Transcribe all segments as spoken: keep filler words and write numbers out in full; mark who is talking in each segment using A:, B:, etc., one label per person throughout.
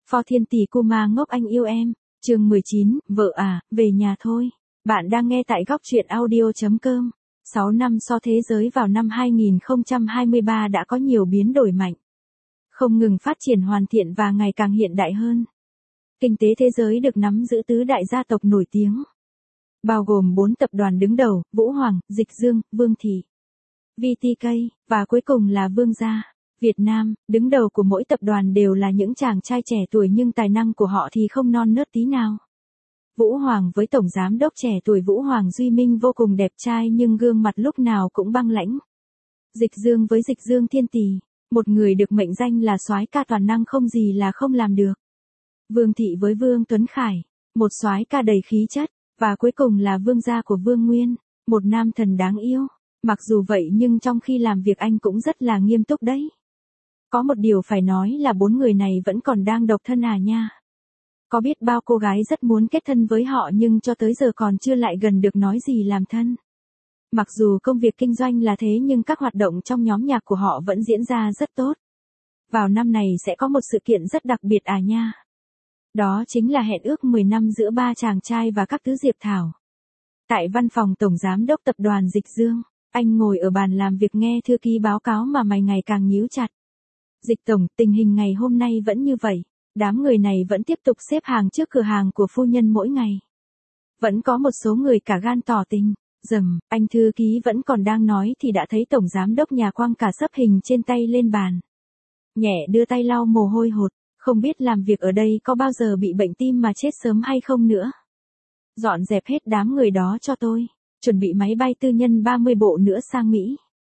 A: Phó Thiên Tỷ Kuma ngốc anh yêu em, chương mười chín, vợ à, về nhà thôi. Bạn đang nghe tại góc truyện audio.com. sáu năm sau thế giới vào năm hai nghìn không trăm hai mươi ba đã có nhiều biến đổi mạnh. Không ngừng phát triển hoàn thiện và ngày càng hiện đại hơn. Kinh tế thế giới được nắm giữ tứ đại gia tộc nổi tiếng. Bao gồm bốn tập đoàn đứng đầu, Vũ Hoàng, Dịch Dương, Vương Thị, vê tê ca, và cuối cùng là Vương gia. Việt Nam, đứng đầu của mỗi tập đoàn đều là những chàng trai trẻ tuổi nhưng tài năng của họ thì không non nớt tí nào. Vũ Hoàng với tổng giám đốc trẻ tuổi Vũ Hoàng Duy Minh vô cùng đẹp trai nhưng gương mặt lúc nào cũng băng lãnh. Dịch Dương với Dịch Dương Thiên Tỷ, một người được mệnh danh là soái ca toàn năng không gì là không làm được. Vương Thị với Vương Tuấn Khải, một soái ca đầy khí chất, và cuối cùng là Vương gia của Vương Nguyên, một nam thần đáng yêu. Mặc dù vậy nhưng trong khi làm việc anh cũng rất là nghiêm túc đấy. Có một điều phải nói là bốn người này vẫn còn đang độc thân à nha. Có biết bao cô gái rất muốn kết thân với họ nhưng cho tới giờ còn chưa lại gần được nói gì làm thân. Mặc dù công việc kinh doanh là thế nhưng các hoạt động trong nhóm nhạc của họ vẫn diễn ra rất tốt. Vào năm này sẽ có một sự kiện rất đặc biệt à nha. Đó chính là hẹn ước mười năm giữa ba chàng trai và các tứ Diệp Thảo. Tại văn phòng Tổng Giám đốc Tập đoàn Dịch Dương, anh ngồi ở bàn làm việc nghe thư ký báo cáo mà mày ngày càng nhíu chặt. Dịch Tổng, tình hình ngày hôm nay vẫn như vậy, đám người này vẫn tiếp tục xếp hàng trước cửa hàng của phu nhân mỗi ngày. Vẫn có một số người cả gan tỏ tình, dầm, anh thư ký vẫn còn đang nói thì đã thấy Tổng Giám đốc nhà quăng cả sấp hình trên tay lên bàn. Nhẹ đưa tay lau mồ hôi hột, không biết làm việc ở đây có bao giờ bị bệnh tim mà chết sớm hay không nữa. Dọn dẹp hết đám người đó cho tôi, chuẩn bị máy bay tư nhân ba mươi bộ nữa sang Mỹ.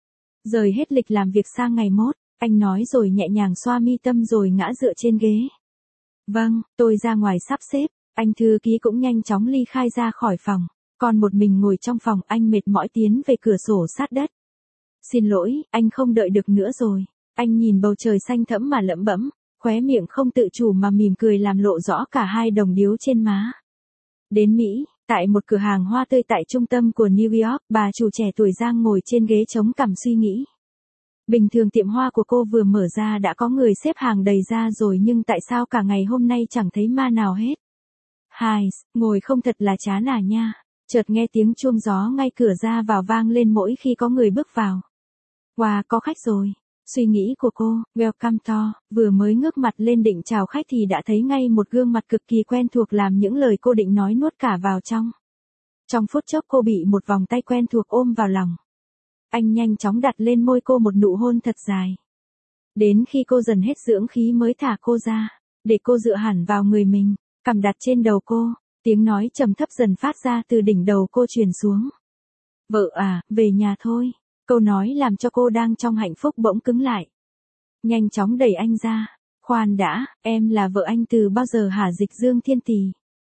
A: Rời hết lịch làm việc sang ngày mốt. Anh nói rồi nhẹ nhàng xoa mi tâm rồi ngã dựa trên ghế. Vâng, tôi ra ngoài sắp xếp, anh thư ký cũng nhanh chóng ly khai ra khỏi phòng. Còn một mình ngồi trong phòng anh mệt mỏi tiến về cửa sổ sát đất. Xin lỗi, anh không đợi được nữa rồi. Anh nhìn bầu trời xanh thẫm mà lẩm bẩm, khóe miệng không tự chủ mà mỉm cười làm lộ rõ cả hai đồng điếu trên má. Đến Mỹ, tại một cửa hàng hoa tươi tại trung tâm của New York, bà chủ trẻ tuổi Giang ngồi trên ghế chống cằm suy nghĩ. Bình thường tiệm hoa của cô vừa mở ra đã có người xếp hàng đầy ra rồi nhưng tại sao cả ngày hôm nay chẳng thấy ma nào hết. Hai, ngồi không thật là chán à nha. Chợt nghe tiếng chuông gió ngay cửa ra vào vang lên mỗi khi có người bước vào. Wow, có khách rồi. Suy nghĩ của cô, welcome to, vừa mới ngước mặt lên định chào khách thì đã thấy ngay một gương mặt cực kỳ quen thuộc làm những lời cô định nói nuốt cả vào trong. Trong phút chốc cô bị một vòng tay quen thuộc ôm vào lòng. Anh nhanh chóng đặt lên môi cô một nụ hôn thật dài. Đến khi cô dần hết dưỡng khí mới thả cô ra, để cô dựa hẳn vào người mình, cằm đặt trên đầu cô, tiếng nói trầm thấp dần phát ra từ đỉnh đầu cô truyền xuống. Vợ à, về nhà thôi. Câu nói làm cho cô đang trong hạnh phúc bỗng cứng lại. Nhanh chóng đẩy anh ra. Khoan đã, em là vợ anh từ bao giờ hả Dịch Dương Thiên Tỷ?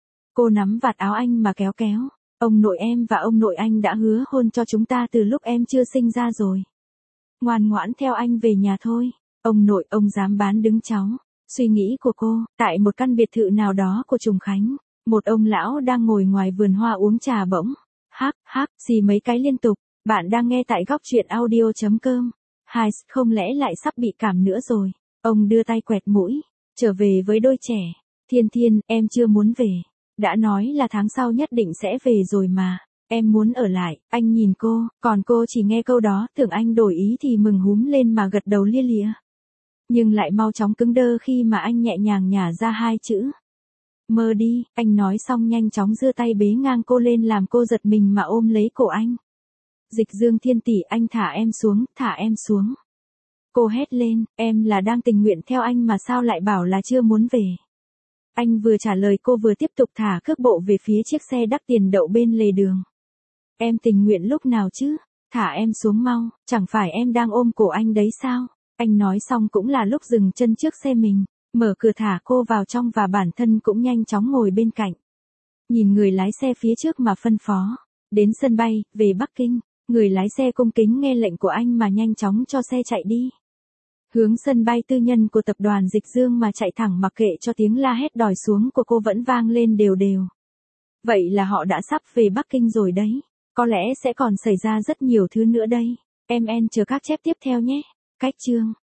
A: Cô nắm vạt áo anh mà kéo kéo. Ông nội em và ông nội anh đã hứa hôn cho chúng ta từ lúc em chưa sinh ra rồi. Ngoan ngoãn theo anh về nhà thôi. Ông nội ông dám bán đứng cháu. Suy nghĩ của cô, tại một căn biệt thự nào đó của Trùng Khánh, một ông lão đang ngồi ngoài vườn hoa uống trà bỗng. Hắc, hắc, xì mấy cái liên tục. Bạn đang nghe tại góc truyện audio.com. Hai, không lẽ lại sắp bị cảm nữa rồi. Ông đưa tay quẹt mũi. Trở về với đôi trẻ. Thiên Thiên, em chưa muốn về. Đã nói là tháng sau nhất định sẽ về rồi mà. Em muốn ở lại. Anh nhìn cô, còn cô chỉ nghe câu đó, tưởng anh đổi ý thì mừng húm lên mà gật đầu lia lịa. Nhưng lại mau chóng cứng đơ khi mà anh nhẹ nhàng nhả ra hai chữ. Mơ đi, anh nói xong nhanh chóng giơ tay bế ngang cô lên làm cô giật mình mà ôm lấy cổ anh. Dịch Dương Thiên Tỷ, anh thả em xuống, thả em xuống. Cô hét lên, em là đang tình nguyện theo anh mà sao lại bảo là chưa muốn về. Anh vừa trả lời cô vừa tiếp tục thả cước bộ về phía chiếc xe đắt tiền đậu bên lề đường. Em tình nguyện lúc nào chứ, thả em xuống mau, chẳng phải em đang ôm cổ anh đấy sao. Anh nói xong cũng là lúc dừng chân trước xe mình, mở cửa thả cô vào trong và bản thân cũng nhanh chóng ngồi bên cạnh. Nhìn người lái xe phía trước mà phân phó, đến sân bay, về Bắc Kinh. Người lái xe cung kính nghe lệnh của anh mà nhanh chóng cho xe chạy đi. Hướng sân bay tư nhân của tập đoàn Dịch Dương mà chạy thẳng mặc kệ cho tiếng la hét đòi xuống của cô vẫn vang lên đều đều. Vậy là họ đã sắp về Bắc Kinh rồi đấy. Có lẽ sẽ còn xảy ra rất nhiều thứ nữa đây. Em en chờ các chép tiếp theo nhé. Cách chương.